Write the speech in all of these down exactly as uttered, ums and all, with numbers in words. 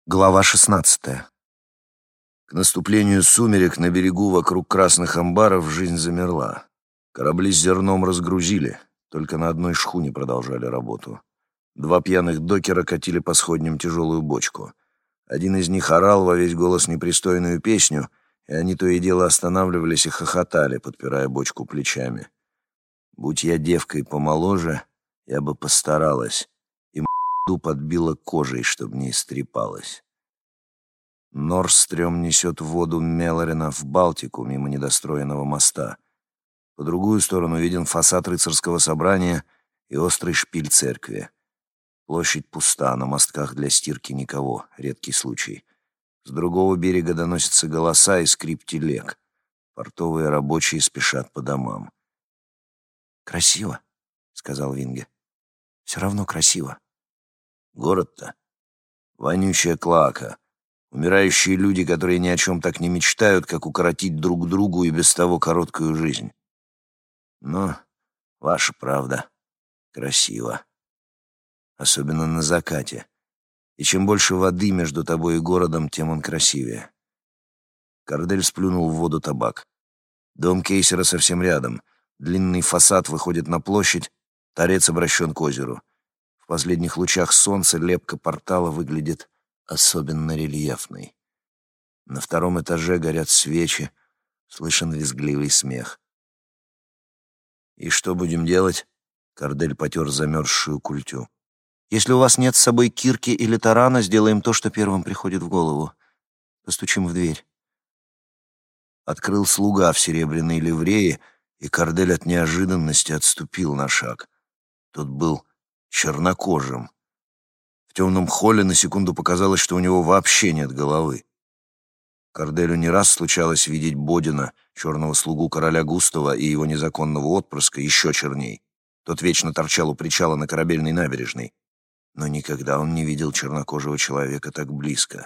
Глава шестнадцатая. К наступлению сумерек на берегу вокруг красных амбаров жизнь замерла. Корабли с зерном разгрузили, только на одной шхуне продолжали работу. Два пьяных докера катили по сходням тяжелую бочку. Один из них орал во весь голос непристойную песню, и они то и дело останавливались и хохотали, подпирая бочку плечами. Будь я девкой помоложе, я бы постаралась, и м***ду подбила кожей, чтоб не истрепалась. Норстрём несет воду Мелорина в Балтику мимо недостроенного моста. По другую сторону виден фасад рыцарского собрания и острый шпиль церкви. Площадь пуста, на мостках для стирки никого, редкий случай. С другого берега доносятся голоса и скрип телег. Портовые рабочие спешат по домам. «Красиво», — сказал Винге. «Все равно красиво». «Город-то? Вонючая клоака. Умирающие люди, которые ни о чем так не мечтают, как укоротить друг другу и без того короткую жизнь. Но ваша правда. Красиво. Особенно на закате. И чем больше воды между тобой и городом, тем он красивее». Кордель сплюнул в воду табак. Дом Кейсера совсем рядом. Длинный фасад выходит на площадь, торец обращен к озеру. В последних лучах солнца лепка портала выглядит особенно рельефной. На втором этаже горят свечи, слышен визгливый смех. «И что будем делать?» — Кордель потер замерзшую культю. «Если у вас нет с собой кирки или тарана, сделаем то, что первым приходит в голову. Постучим в дверь». Открыл слуга в серебряной ливрее, и Кордель от неожиданности отступил на шаг. Тот был чернокожим. В темном холле на секунду показалось, что у него вообще нет головы. Корделю не раз случалось видеть Бодина, черного слугу короля Густава, и его незаконного отпрыска, еще черней. Тот вечно торчал у причала на корабельной набережной. Но никогда он не видел чернокожего человека так близко.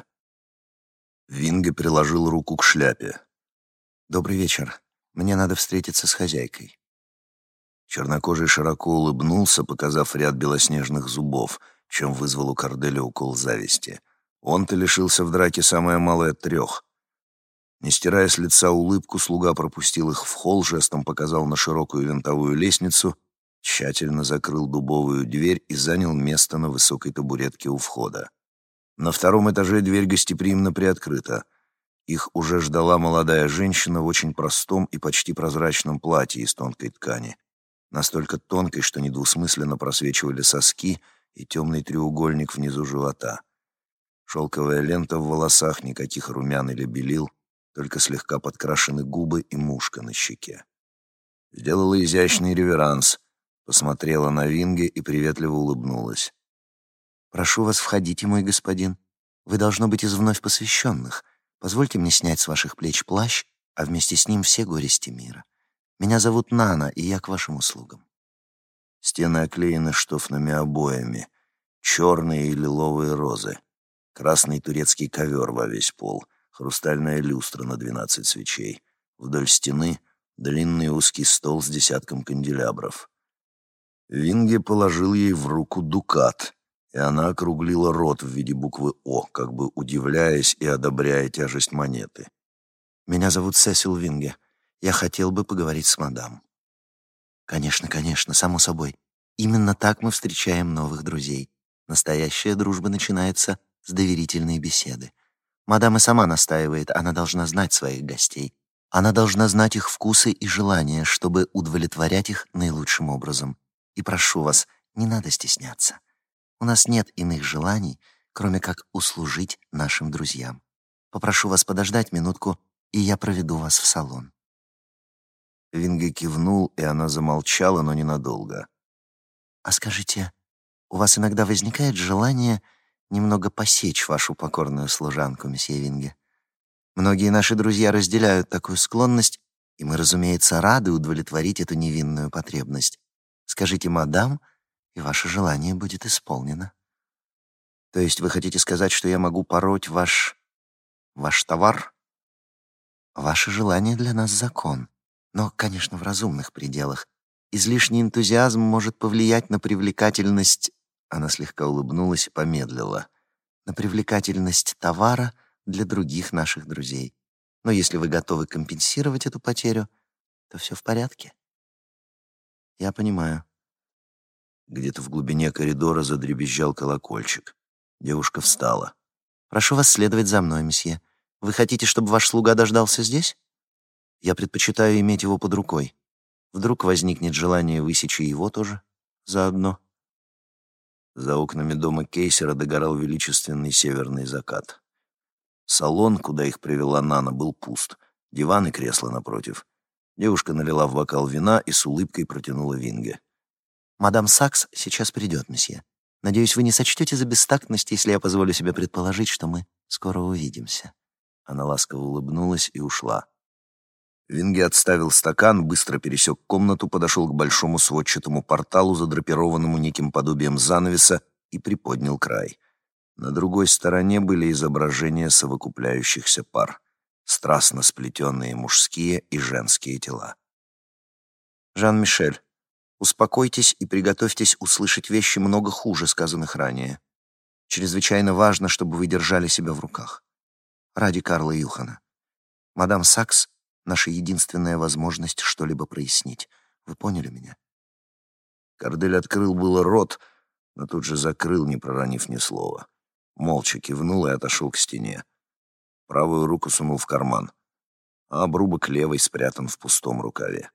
Винге приложил руку к шляпе. «Добрый вечер. Мне надо встретиться с хозяйкой». Чернокожий широко улыбнулся, показав ряд белоснежных зубов, чем вызвал у Корделя укол зависти. Он-то лишился в драке самое малое трех. Не стирая с лица улыбку, слуга пропустил их в холл, жестом показал на широкую винтовую лестницу, тщательно закрыл дубовую дверь и занял место на высокой табуретке у входа. На втором этаже дверь гостеприимно приоткрыта. Их уже ждала молодая женщина в очень простом и почти прозрачном платье из тонкой ткани. Настолько тонкой, что недвусмысленно просвечивали соски и темный треугольник внизу живота. Шелковая лента в волосах, никаких румян или белил, только слегка подкрашены губы и мушка на щеке. Сделала изящный реверанс, посмотрела на Винге и приветливо улыбнулась. «Прошу вас, входите, мой господин. Вы, должно быть, из вновь посвященных. Позвольте мне снять с ваших плеч плащ, а вместе с ним все горести мира. Меня зовут Нана, и я к вашим услугам». Стены оклеены штофными обоями, черные и лиловые розы, красный турецкий ковер во весь пол, хрустальная люстра на двенадцать свечей. Вдоль стены длинный узкий стол с десятком канделябров. Винге положил ей в руку дукат, и она округлила рот в виде буквы «О», как бы удивляясь и одобряя тяжесть монеты. «Меня зовут Сесил Винге. Я хотел бы поговорить с мадам». «Конечно, конечно, само собой. Именно так мы встречаем новых друзей. Настоящая дружба начинается с доверительной беседы. Мадам и сама настаивает, она должна знать своих гостей. Она должна знать их вкусы и желания, чтобы удовлетворять их наилучшим образом. И прошу вас, не надо стесняться. У нас нет иных желаний, кроме как услужить нашим друзьям. Попрошу вас подождать минутку, и я проведу вас в салон». Винге кивнул, и она замолчала, но ненадолго. «А скажите, у вас иногда возникает желание немного посечь вашу покорную служанку, месье Винге? Многие наши друзья разделяют такую склонность, и мы, разумеется, рады удовлетворить эту невинную потребность. Скажите «мадам», и ваше желание будет исполнено». «То есть вы хотите сказать, что я могу пороть ваш... ваш товар?» «Ваше желание для нас закон, но, конечно, в разумных пределах. Излишний энтузиазм может повлиять на привлекательность...» Она слегка улыбнулась и помедлила. на привлекательность товара для других наших друзей. Но если вы готовы компенсировать эту потерю, то все в порядке. Я понимаю. Где-то в глубине коридора задребезжал колокольчик. Девушка встала. Прошу вас следовать за мной, месье. Вы хотите, чтобы ваш слуга дождался здесь? Я предпочитаю иметь его под рукой. Вдруг возникнет желание высечь и его тоже заодно. За окнами дома Кейсера догорал величественный северный закат. Салон, куда их привела Нана, был пуст. Диван и кресло напротив. Девушка налила в бокал вина и с улыбкой протянула Винге. «Мадам Сакс сейчас придет, месье. Надеюсь, вы не сочтете за бестактность, если я позволю себе предположить, что мы скоро увидимся». Она ласково улыбнулась и ушла. Винге отставил стакан, быстро пересек комнату, подошел к большому сводчатому порталу, задрапированному неким подобием занавеса, и приподнял край. На другой стороне были изображения совокупляющихся пар, страстно сплетенные мужские и женские тела. «Жан-Мишель, успокойтесь и приготовьтесь услышать вещи много хуже сказанных ранее. Чрезвычайно важно, чтобы вы держали себя в руках. Ради Карла Юхана. Мадам Сакс — наша единственная возможность что-либо прояснить. Вы поняли меня?» Кардель открыл было рот, но тут же закрыл, не проронив ни слова. Молча кивнул и отошел к стене. Правую руку сунул в карман, а обрубок левой спрятан в пустом рукаве.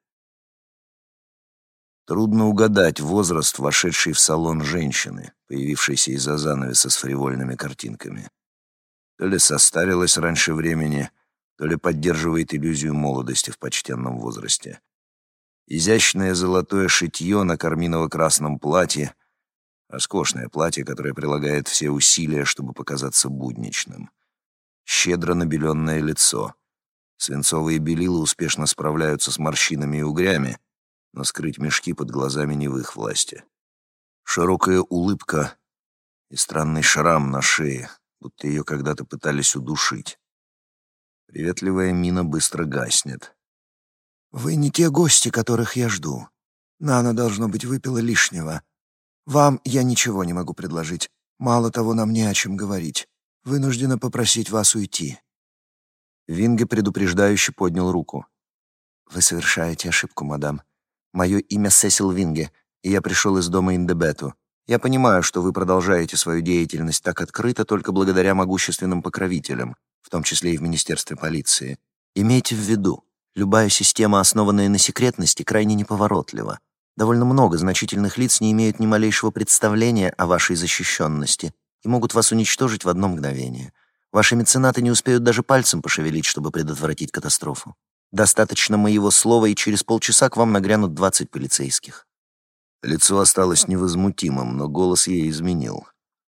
Трудно угадать возраст вошедшей в салон женщины, появившейся из-за занавеса с фривольными картинками. То ли состарилась раньше времени, то ли поддерживает иллюзию молодости в почтенном возрасте. Изящное золотое шитье на карминово-красном платье, роскошное платье, которое прилагает все усилия, чтобы показаться будничным. Щедро набеленное лицо. Свинцовые белила успешно справляются с морщинами и угрями, но скрыть мешки под глазами не в их власти. Широкая улыбка и странный шрам на шее, будто ее когда-то пытались удушить. Приветливая мина быстро гаснет. «Вы не те гости, которых я жду. Нана, должно быть, выпила лишнего. Вам я ничего не могу предложить. Мало того, нам не о чем говорить. Вынуждена попросить вас уйти». Винге предупреждающе поднял руку. «Вы совершаете ошибку, мадам. Мое имя Сесил Винге, и я пришел из дома Индебету. Я понимаю, что вы продолжаете свою деятельность так открыто только благодаря могущественным покровителям, в том числе и в Министерстве полиции. Имейте в виду, любая система, основанная на секретности, крайне неповоротлива. Довольно много значительных лиц не имеют ни малейшего представления о вашей защищенности и могут вас уничтожить в одно мгновение. Ваши меценаты не успеют даже пальцем пошевелить, чтобы предотвратить катастрофу. Достаточно моего слова, и через полчаса к вам нагрянут двадцать полицейских». Лицо осталось невозмутимым, но голос ей изменил.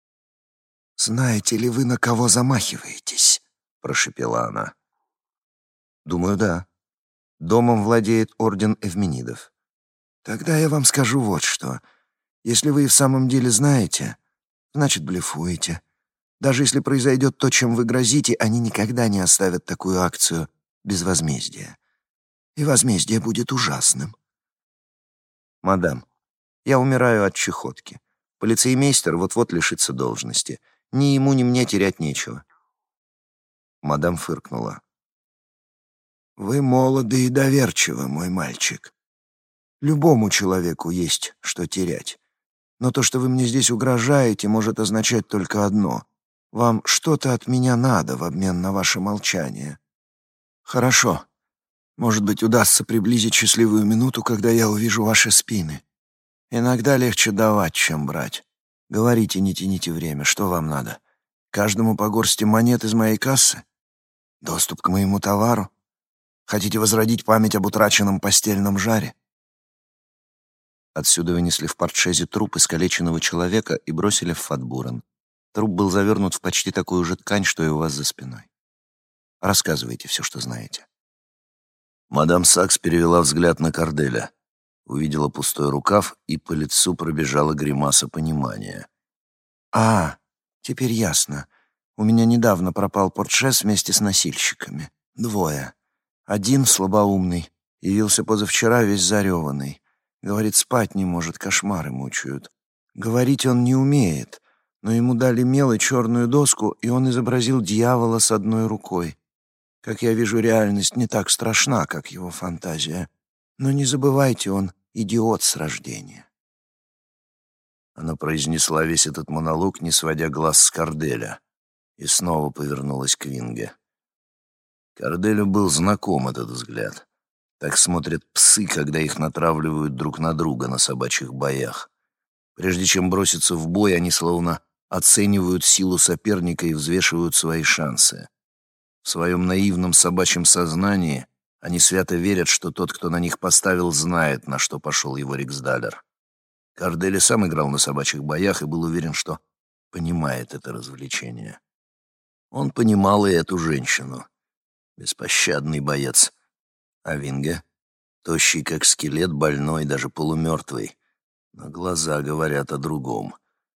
«Знаете ли вы, на кого замахиваетесь?» — прошепела она. «Думаю, да. Домом владеет орден Эвменидов». «Тогда я вам скажу вот что. Если вы и в самом деле знаете, значит, блефуете. Даже если произойдет то, чем вы грозите, они никогда не оставят такую акцию без возмездия. И возмездие будет ужасным». «Мадам, я умираю от чехотки. Полицеймейстер вот-вот лишится должности. Ни ему, ни мне терять нечего». Мадам фыркнула. «Вы молоды и доверчивы, мой мальчик. Любому человеку есть что терять. Но то, что вы мне здесь угрожаете, может означать только одно. Вам что-то от меня надо в обмен на ваше молчание. Хорошо. Может быть, удастся приблизить счастливую минуту, когда я увижу ваши спины. Иногда легче давать, чем брать. Говорите, не тяните время. Что вам надо? Каждому по горсти монет из моей кассы? Доступ к моему товару? Хотите возродить память об утраченном постельном жаре?» Отсюда вынесли в портшезе труп искалеченного человека и бросили в Фатбурен. Труп был завернут в почти такую же ткань, что и у вас за спиной. Рассказывайте все, что знаете. Мадам Сакс перевела взгляд на Карделя, увидела пустой рукав, и по лицу пробежала гримаса понимания. «А, теперь ясно. У меня недавно пропал портшез вместе с носильщиками. Двое. Один, слабоумный, явился позавчера весь зареванный. Говорит, спать не может, кошмары мучают. Говорить он не умеет, но ему дали мел и черную доску, и он изобразил дьявола с одной рукой. Как я вижу, реальность не так страшна, как его фантазия. Но не забывайте, он идиот с рождения». Она произнесла весь этот монолог, не сводя глаз с Корделя, и снова повернулась к Винге. Корделю был знаком этот взгляд. Так смотрят псы, когда их натравливают друг на друга на собачьих боях. Прежде чем броситься в бой, они словно оценивают силу соперника и взвешивают свои шансы. В своем наивном собачьем сознании они свято верят, что тот, кто на них поставил, знает, на что пошел его Риксдалер. Кордель сам играл на собачьих боях и был уверен, что понимает это развлечение. Он понимал и эту женщину. Беспощадный боец. А Винге? Тощий, как скелет, больной, даже полумертвый. Но глаза говорят о другом.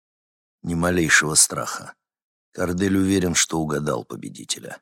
Ни малейшего страха. Кордель уверен, что угадал победителя.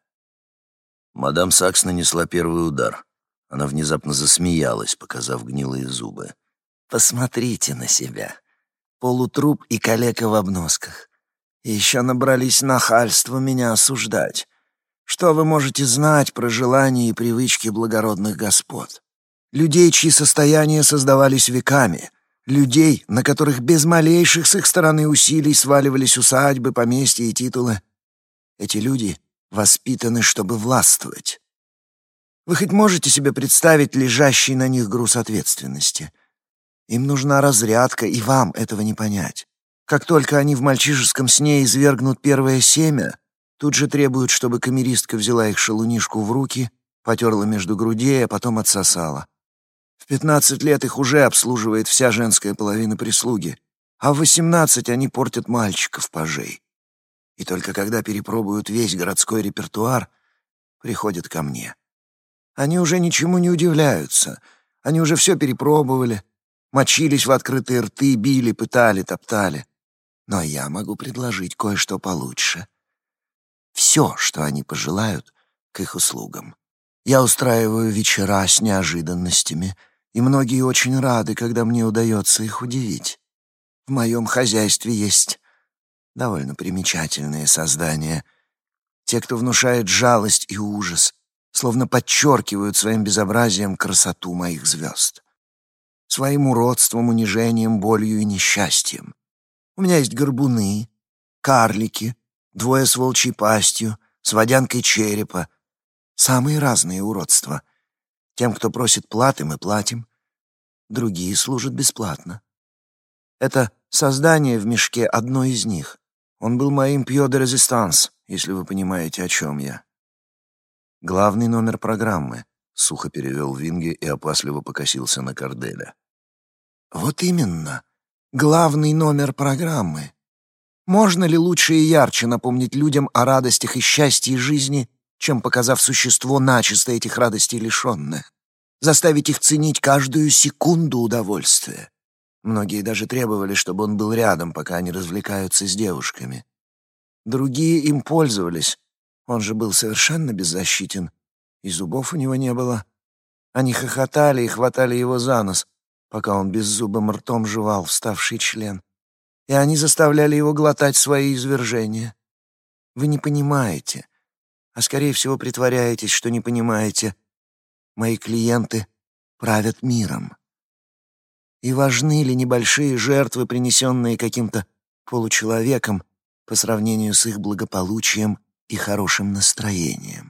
Мадам Сакс нанесла первый удар. Она внезапно засмеялась, показав гнилые зубы. «Посмотрите на себя. Полутруп и калека в обносках. И еще набрались нахальства меня осуждать. Что вы можете знать про желания и привычки благородных господ? Людей, чьи состояния создавались веками. Людей, на которых без малейших с их стороны усилий сваливались усадьбы, поместья и титулы. Эти люди воспитаны, чтобы властвовать. Вы хоть можете себе представить лежащий на них груз ответственности? Им нужна разрядка, и вам этого не понять. Как только они в мальчишеском сне извергнут первое семя, тут же требуют, чтобы камеристка взяла их шалунишку в руки, потерла между грудей, а потом отсосала. В пятнадцать лет их уже обслуживает вся женская половина прислуги, а в восемнадцать они портят мальчиков-пажей. И только когда перепробуют весь городской репертуар, приходят ко мне. Они уже ничему не удивляются, они уже все перепробовали, мочились в открытые рты, били, пытали, топтали. Но я могу предложить кое-что получше. Все, что они пожелают, к их услугам. Я устраиваю вечера с неожиданностями, и многие очень рады, когда мне удается их удивить. В моем хозяйстве есть довольно примечательные создания. Те, кто внушает жалость и ужас, словно подчеркивают своим безобразием красоту моих звезд. Своим уродством, унижением, болью и несчастьем. У меня есть горбуны, карлики, двое с волчьей пастью, с водянкой черепа. Самые разные уродства. Тем, кто просит платы, мы платим. Другие служат бесплатно. Это создание в мешке одно из них. Он был моим пьё де резистанс, если вы понимаете, о чем я. Главный номер программы, сухо перевел Винге и опасливо покосился на Корделя. Вот именно. Главный номер программы. Можно ли лучше и ярче напомнить людям о радостях и счастье жизни, чем показав существо начисто этих радостей лишенное? Заставить их ценить каждую секунду удовольствия. Многие даже требовали, чтобы он был рядом, пока они развлекаются с девушками. Другие им пользовались. Он же был совершенно беззащитен, и зубов у него не было. Они хохотали и хватали его за нос, пока он беззубым ртом жевал вставший член. И они заставляли его глотать свои извержения. Вы не понимаете, а скорее всего притворяетесь, что не понимаете. Мои клиенты правят миром. И важны ли небольшие жертвы, принесенные каким-то получеловеком, по сравнению с их благополучием и хорошим настроением?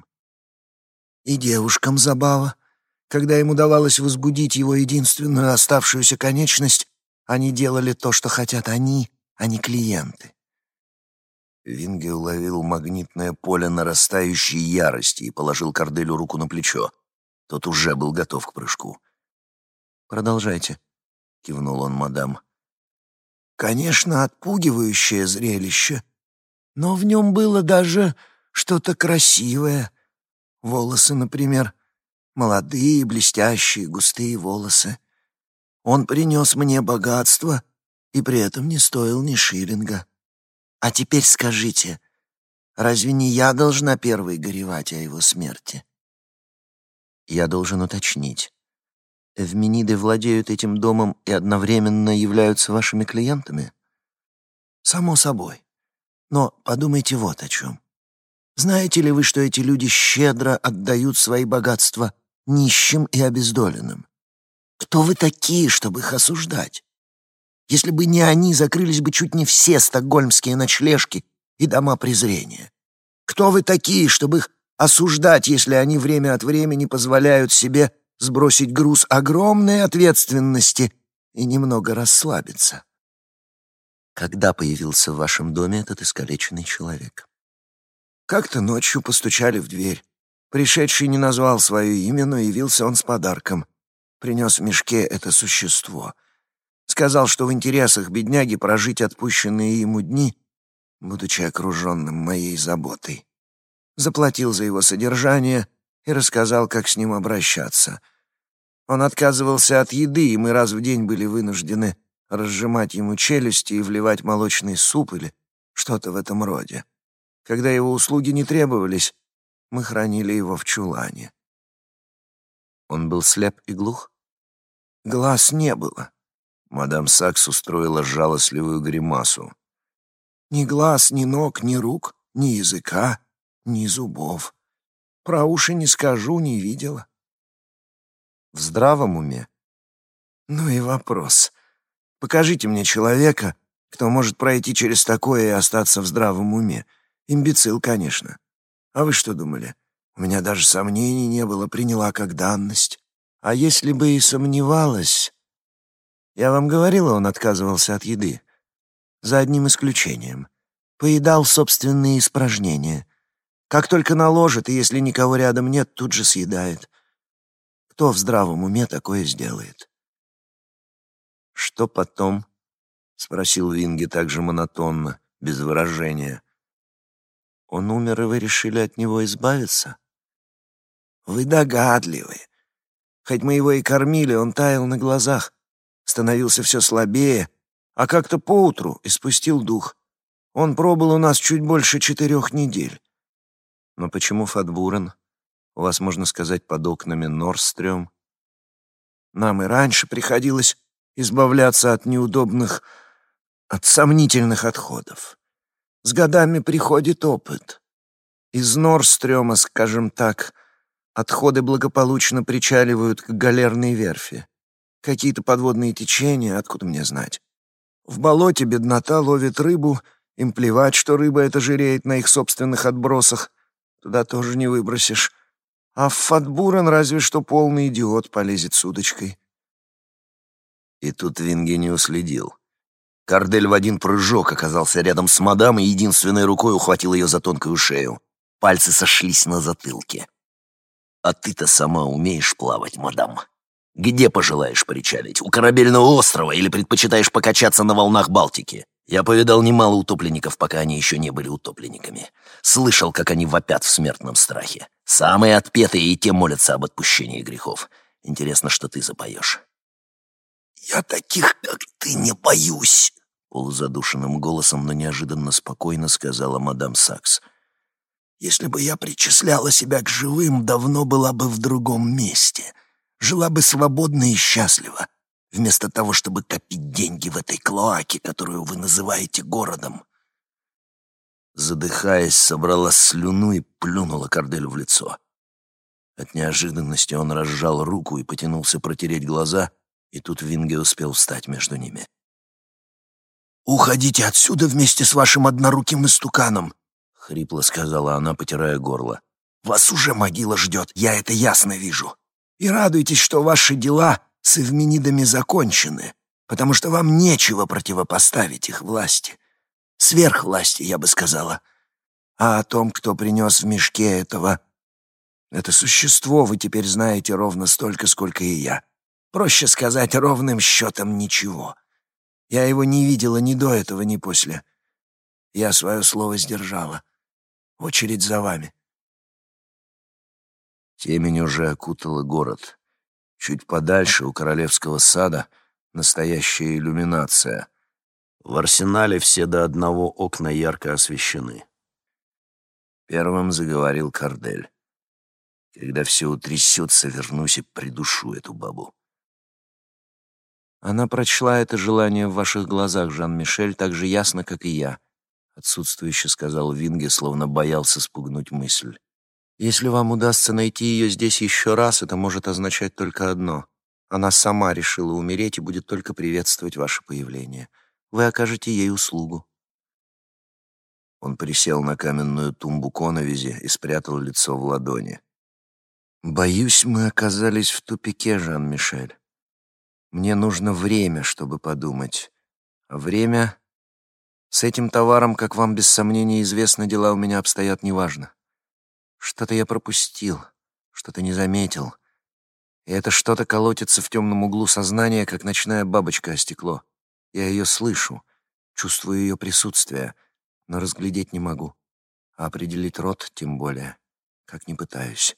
И девушкам забава. Когда им удавалось возбудить его единственную оставшуюся конечность, они делали то, что хотят они, а не клиенты. Винге уловил магнитное поле нарастающей ярости и положил Корделю руку на плечо. Тот уже был готов к прыжку. «Продолжайте», — кивнул он мадам. Конечно, отпугивающее зрелище, но в нем было даже что-то красивое. Волосы, например, молодые, блестящие, густые волосы. Он принес мне богатство и при этом не стоил ни шиллинга. А теперь скажите, разве не я должна первой горевать о его смерти? Я должен уточнить. Эвмениды владеют этим домом и одновременно являются вашими клиентами? Само собой. Но подумайте вот о чем. Знаете ли вы, что эти люди щедро отдают свои богатства нищим и обездоленным? Кто вы такие, чтобы их осуждать? Если бы не они, закрылись бы чуть не все стокгольмские ночлежки и дома презрения. Кто вы такие, чтобы их осуждать, если они время от времени позволяют себе сбросить груз огромной ответственности и немного расслабиться? Когда появился в вашем доме этот искалеченный человек? Как-то ночью постучали в дверь. Пришедший не назвал свое имя, но явился он с подарком. Принес в мешке это существо. Сказал, что в интересах бедняги прожить отпущенные ему дни, будучи окруженным моей заботой. Заплатил за его содержание и рассказал, как с ним обращаться. Он отказывался от еды, и мы раз в день были вынуждены разжимать ему челюсти и вливать молочный суп или что-то в этом роде. Когда его услуги не требовались, мы хранили его в чулане. Он был слеп и глух? Глаз не было. Мадам Сакс устроила жалостливую гримасу. Ни глаз, ни ног, ни рук, ни языка, ни зубов. Про уши не скажу, не видела. В здравом уме? Ну и вопрос. Покажите мне человека, кто может пройти через такое и остаться в здравом уме. Имбецил, конечно. А вы что думали? У меня даже сомнений не было, приняла как данность. А если бы и сомневалась... Я вам говорила, он отказывался от еды. За одним исключением. Поедал собственные испражнения. Как только наложит, и если никого рядом нет, тут же съедает. Кто в здравом уме такое сделает? «Что потом?» — спросил Винге также монотонно, без выражения. Он умер, и вы решили от него избавиться? Вы догадливы. Хоть мы его и кормили, он таял на глазах, становился все слабее, а как-то поутру испустил дух. Он пробыл у нас чуть больше четырех недель. Но почему Фатбурен? У вас, можно сказать, под окнами Норстрём. Нам и раньше приходилось избавляться от неудобных, от сомнительных отходов. С годами приходит опыт. Из Норстрёма, скажем так, отходы благополучно причаливают к галерной верфи. Какие-то подводные течения, откуда мне знать. В болоте беднота ловит рыбу, им плевать, что рыба эта жиреет на их собственных отбросах. Туда тоже не выбросишь. А в Фатбурен разве что полный идиот полезет с удочкой. И тут Винге не уследил. Кардель в один прыжок оказался рядом с мадам и единственной рукой ухватил ее за тонкую шею. Пальцы сошлись на затылке. «А ты-то сама умеешь плавать, мадам? Где пожелаешь причалить? У корабельного острова или предпочитаешь покачаться на волнах Балтики? Я повидал немало утопленников, пока они еще не были утопленниками. Слышал, как они вопят в смертном страхе. Самые отпетые и те молятся об отпущении грехов. Интересно, что ты запоешь». «Я таких, как ты, не боюсь», — полузадушенным голосом, но неожиданно спокойно сказала мадам Сакс. «Если бы я причисляла себя к живым, давно была бы в другом месте. Жила бы свободно и счастливо, вместо того, чтобы копить деньги в этой клоаке, которую вы называете городом». Задыхаясь, собрала слюну и плюнула Карделю в лицо. От неожиданности он разжал руку и потянулся протереть глаза, и тут Винге успел встать между ними. «Уходите отсюда вместе с вашим одноруким истуканом», — хрипло сказала она, потирая горло. «Вас уже могила ждет, я это ясно вижу. И радуйтесь, что ваши дела с эвменидами закончены, потому что вам нечего противопоставить их власти. Сверхвласти, я бы сказала. А о том, кто принес в мешке этого... Это существо вы теперь знаете ровно столько, сколько и я. Проще сказать, ровным счетом ничего. Я его не видела ни до этого, ни после. Я свое слово сдержала. Очередь за вами». Темень уже окутала город. Чуть подальше, у королевского сада, настоящая иллюминация. В арсенале все до одного окна ярко освещены. Первым заговорил Кардель. «Когда все утрясется, вернусь и придушу эту бабу». Она прочла это желание в ваших глазах, Жан-Мишель, так же ясно, как и я, отсутствующе сказал Винге, словно боялся спугнуть мысль. «Если вам удастся найти ее здесь еще раз, это может означать только одно. Она сама решила умереть и будет только приветствовать ваше появление. Вы окажете ей услугу». Он присел на каменную тумбу коновизи и спрятал лицо в ладони. «Боюсь, мы оказались в тупике, Жан-Мишель. Мне нужно время, чтобы подумать. А время... С этим товаром, как вам без сомнения известно, дела у меня обстоят неважно. Что-то я пропустил, что-то не заметил. И это что-то колотится в темном углу сознания, как ночная бабочка о стекло. Я ее слышу, чувствую ее присутствие, но разглядеть не могу. А определить род тем более, как не пытаюсь».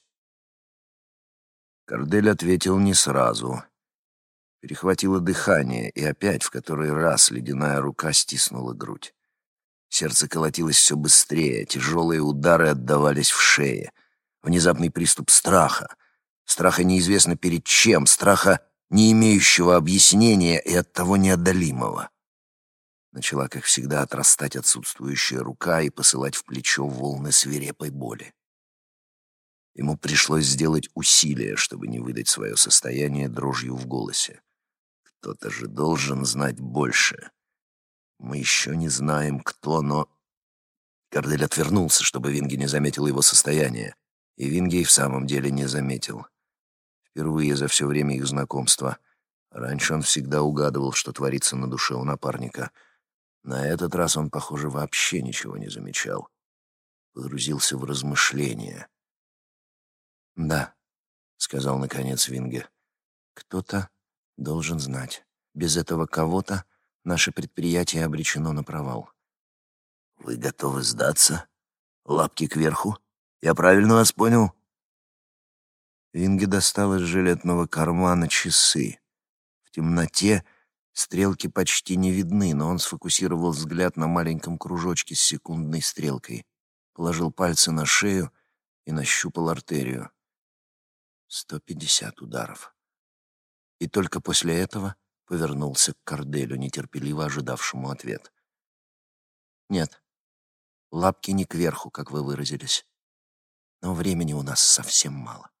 Кордель ответил не сразу. Перехватило дыхание, и опять в который раз ледяная рука стиснула грудь. Сердце колотилось все быстрее, тяжелые удары отдавались в шее. Внезапный приступ страха. Страха неизвестно перед чем, страха, не имеющего объяснения и оттого неодолимого. Начала, как всегда, отрастать отсутствующая рука и посылать в плечо волны свирепой боли. Ему пришлось сделать усилие, чтобы не выдать свое состояние дрожью в голосе. Кто-то же должен знать больше. Мы еще не знаем, кто, но... Кордель отвернулся, чтобы Винге не заметил его состояние. И Винге и в самом деле не заметил. Впервые за все время их знакомства. Раньше он всегда угадывал, что творится на душе у напарника. На этот раз он, похоже, вообще ничего не замечал. Погрузился в размышления. «Да», — сказал наконец Винге, — «кто-то должен знать. Без этого кого-то наше предприятие обречено на провал». «Вы готовы сдаться? Лапки кверху? Я правильно вас понял?» Винге достал из жилетного кармана часы. В темноте стрелки почти не видны, но он сфокусировал взгляд на маленьком кружочке с секундной стрелкой, положил пальцы на шею и нащупал артерию. Сто пятьдесят ударов. И только после этого повернулся к Корделю, нетерпеливо ожидавшему ответ. «Нет, лапки не кверху, как вы выразились. Но времени у нас совсем мало».